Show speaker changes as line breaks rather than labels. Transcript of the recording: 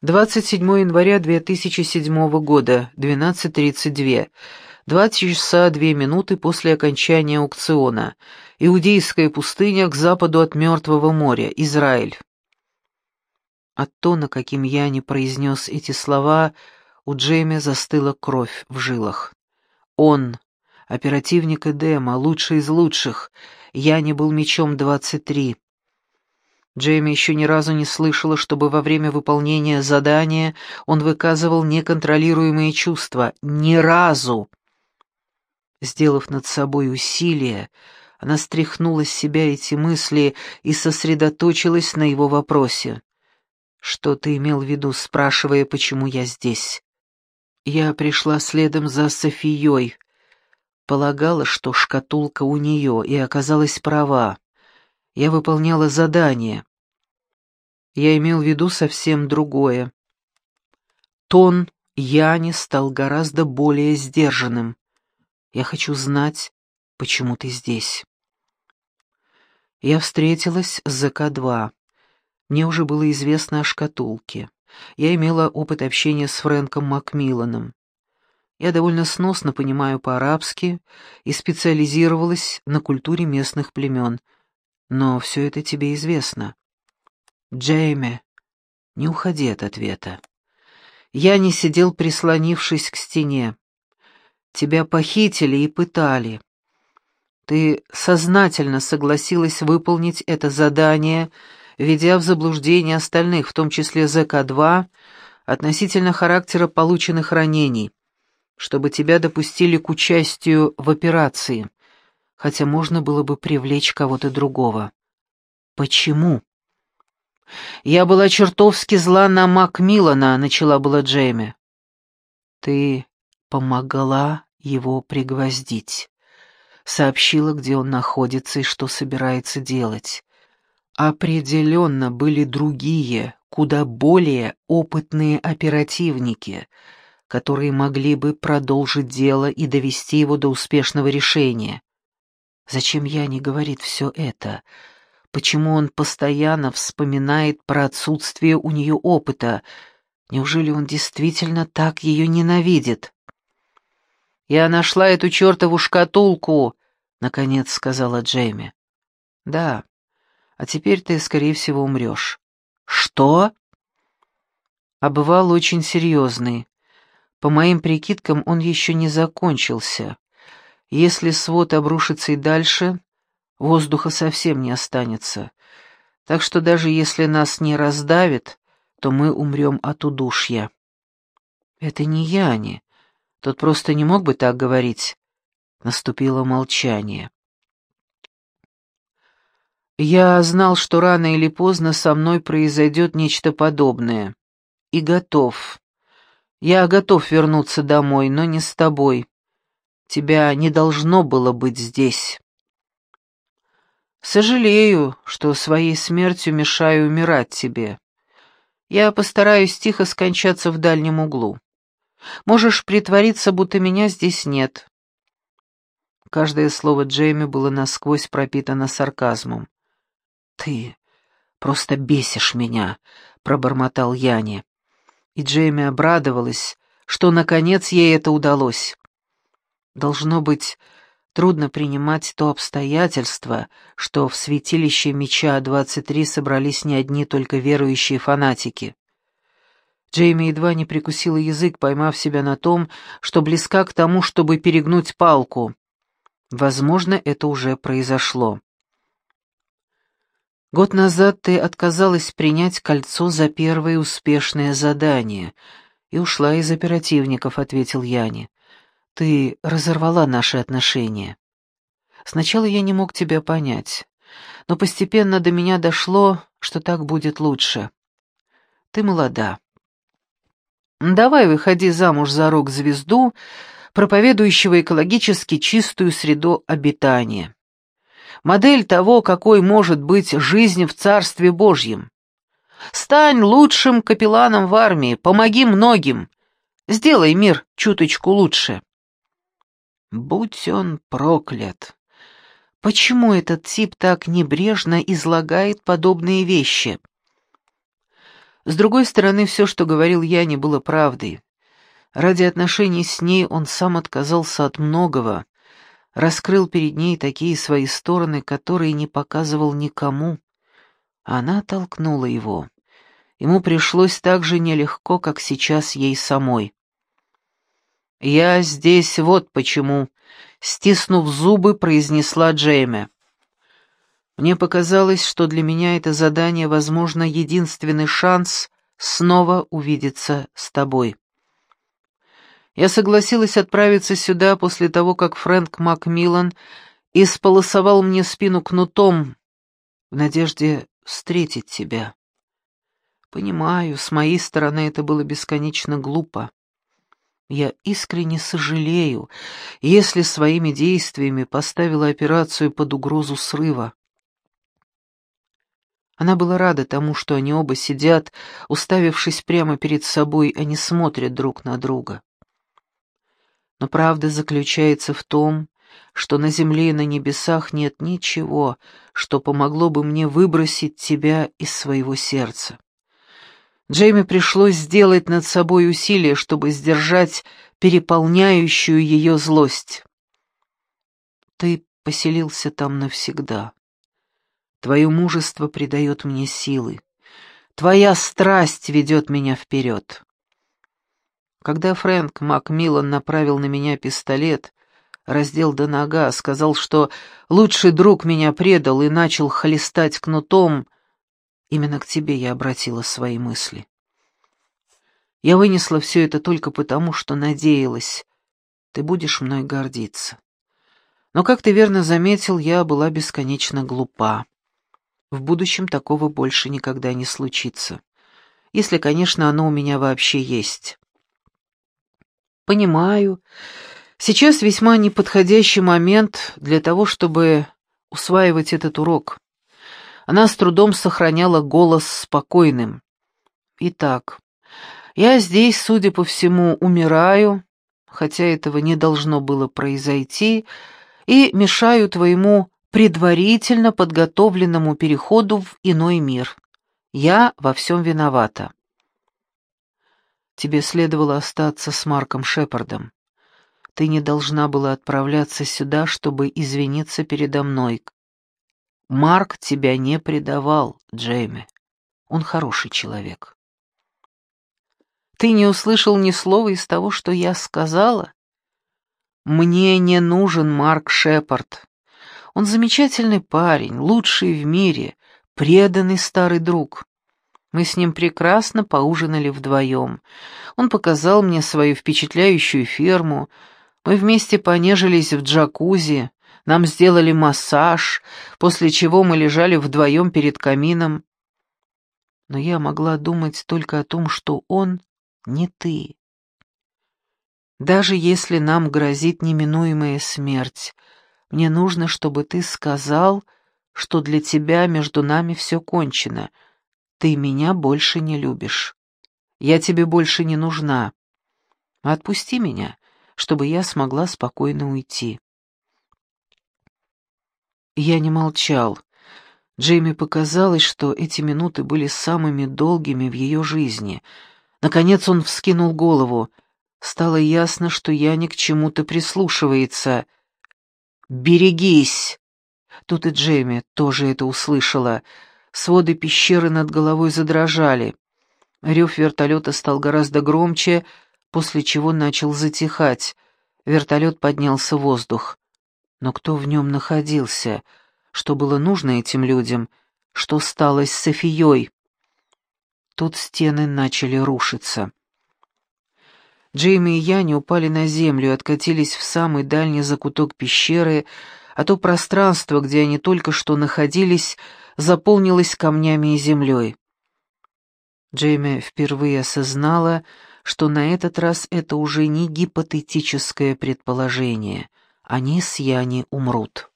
27 января 2007 года, 12:32. 20 часа 2 минуты после окончания аукциона. Иудейская пустыня к западу от Мертвого моря, Израиль. От тона, каким я не произнес эти слова, у Джейми застыла кровь в жилах. Он, оперативник Эдема, лучший из лучших. Я не был мечом 23. Джейми еще ни разу не слышала, чтобы во время выполнения задания он выказывал неконтролируемые чувства. Ни разу! Сделав над собой усилие, она стряхнула с себя эти мысли и сосредоточилась на его вопросе. «Что ты имел в виду, спрашивая, почему я здесь?» «Я пришла следом за Софией. Полагала, что шкатулка у нее, и оказалась права. Я выполняла задание. Я имел в виду совсем другое». Тон Яни стал гораздо более сдержанным. «Я хочу знать, почему ты здесь». Я встретилась с ЗК-2. Мне уже было известно о шкатулке. Я имела опыт общения с Фрэнком Макмилланом. Я довольно сносно понимаю по-арабски и специализировалась на культуре местных племен. Но все это тебе известно. Джейми, не уходи от ответа. Я не сидел, прислонившись к стене. Тебя похитили и пытали. Ты сознательно согласилась выполнить это задание, введя в заблуждение остальных, в том числе ЗК-2, относительно характера полученных ранений, чтобы тебя допустили к участию в операции, хотя можно было бы привлечь кого-то другого. Почему? Я была чертовски зла на Макмиллана, начала была Джейми. Ты помогла его пригвоздить, сообщила, где он находится и что собирается делать. Определенно были другие, куда более опытные оперативники, которые могли бы продолжить дело и довести его до успешного решения. Зачем Яне говорит все это? Почему он постоянно вспоминает про отсутствие у нее опыта? Неужели он действительно так ее ненавидит? «Я нашла эту чертову шкатулку», — наконец сказала Джейми. «Да, а теперь ты, скорее всего, умрешь». «Что?» Обвал очень серьезный. По моим прикидкам, он еще не закончился. Если свод обрушится и дальше, воздуха совсем не останется. Так что даже если нас не раздавит, то мы умрем от удушья. Это не Яни. Тот просто не мог бы так говорить. Наступило молчание. Я знал, что рано или поздно со мной произойдет нечто подобное. И готов. Я готов вернуться домой, но не с тобой. Тебя не должно было быть здесь. Сожалею, что своей смертью мешаю умирать тебе. Я постараюсь тихо скончаться в дальнем углу. Можешь притвориться, будто меня здесь нет». Каждое слово Джейми было насквозь пропитано сарказмом. «Ты просто бесишь меня», — пробормотал Яни. И Джейми обрадовалась, что наконец ей это удалось. Должно быть, трудно принимать то обстоятельство, что в святилище Меча 23 собрались не одни только верующие фанатики. Джейми едва не прикусила язык, поймав себя на том, что близка к тому, чтобы перегнуть палку. Возможно, это уже произошло. «Год назад ты отказалась принять кольцо за первое успешное задание и ушла из оперативников», — ответил Яни. «Ты разорвала наши отношения. Сначала я не мог тебя понять, но постепенно до меня дошло, что так будет лучше. Ты молода. Давай выходи замуж за рок-звезду, проповедующего экологически чистую среду обитания. Модель того, какой может быть жизнь в Царстве Божьем. Стань лучшим капелланом в армии, помоги многим, сделай мир чуточку лучше». Будь он проклят. Почему этот тип так небрежно излагает подобные вещи? С другой стороны, все, что говорил я, не было правдой. Ради отношений с ней он сам отказался от многого, раскрыл перед ней такие свои стороны, которые не показывал никому. А она толкнула его. Ему пришлось так же нелегко, как сейчас ей самой. «Я здесь вот почему», — стиснув зубы, произнесла Джейми. «Мне показалось, что для меня это задание, возможно, единственный шанс снова увидеться с тобой. Я согласилась отправиться сюда после того, как Фрэнк Макмиллан исполосовал мне спину кнутом в надежде встретить тебя. Понимаю, с моей стороны это было бесконечно глупо. Я искренне сожалею, если своими действиями поставила операцию под угрозу срыва». Она была рада тому, что они оба сидят, уставившись прямо перед собой, а не смотрят друг на друга. Но правда заключается в том, что на земле и на небесах нет ничего, что помогло бы мне выбросить тебя из своего сердца. Джейми пришлось сделать над собой усилие, чтобы сдержать переполняющую ее злость. Ты поселился там навсегда. Твое мужество придает мне силы. Твоя страсть ведет меня вперед. Когда Фрэнк Макмиллан направил на меня пистолет, раздел до нога, сказал, что лучший друг меня предал и начал хлестать кнутом, именно к тебе я обратила свои мысли. Я вынесла все это только потому, что надеялась, ты будешь мной гордиться. Но, как ты верно заметил, я была бесконечно глупа. В будущем такого больше никогда не случится. Если, конечно, оно у меня вообще есть. Понимаю. Сейчас весьма неподходящий момент для того, чтобы усваивать этот урок. Она с трудом сохраняла голос спокойным. Итак, я здесь, судя по всему, умираю, хотя этого не должно было произойти, и мешаю твоему предварительно подготовленному переходу в иной мир. Я во всем виновата. Тебе следовало остаться с Марком Шепардом. Ты не должна была отправляться сюда, чтобы извиниться передо мной. Марк тебя не предавал, Джейми. Он хороший человек. Ты не услышал ни слова из того, что я сказала? Мне не нужен Марк Шепард. Он замечательный парень, лучший в мире, преданный старый друг. Мы с ним прекрасно поужинали вдвоем. Он показал мне свою впечатляющую ферму. Мы вместе понежились в джакузи, нам сделали массаж, после чего мы лежали вдвоем перед камином. Но я могла думать только о том, что он не ты. Даже если нам грозит неминуемая смерть, мне нужно, чтобы ты сказал, что для тебя между нами все кончено. Ты меня больше не любишь. Я тебе больше не нужна. Отпусти меня, чтобы я смогла спокойно уйти. Я не молчал. Джейми показалось, что эти минуты были самыми долгими в ее жизни. Наконец он вскинул голову. Стало ясно, что я ни к чему-то прислушивается. «Берегись!» Тут и Джейми тоже это услышала. Своды пещеры над головой задрожали. Рев вертолета стал гораздо громче, после чего начал затихать. Вертолет поднялся в воздух. Но кто в нем находился? Что было нужно этим людям? Что стало с Софией? Тут стены начали рушиться. Джейми и Яни упали на землю и откатились в самый дальний закуток пещеры, а то пространство, где они только что находились, заполнилось камнями и землей. Джейми впервые осознала, что на этот раз это уже не гипотетическое предположение. Они с Яни умрут.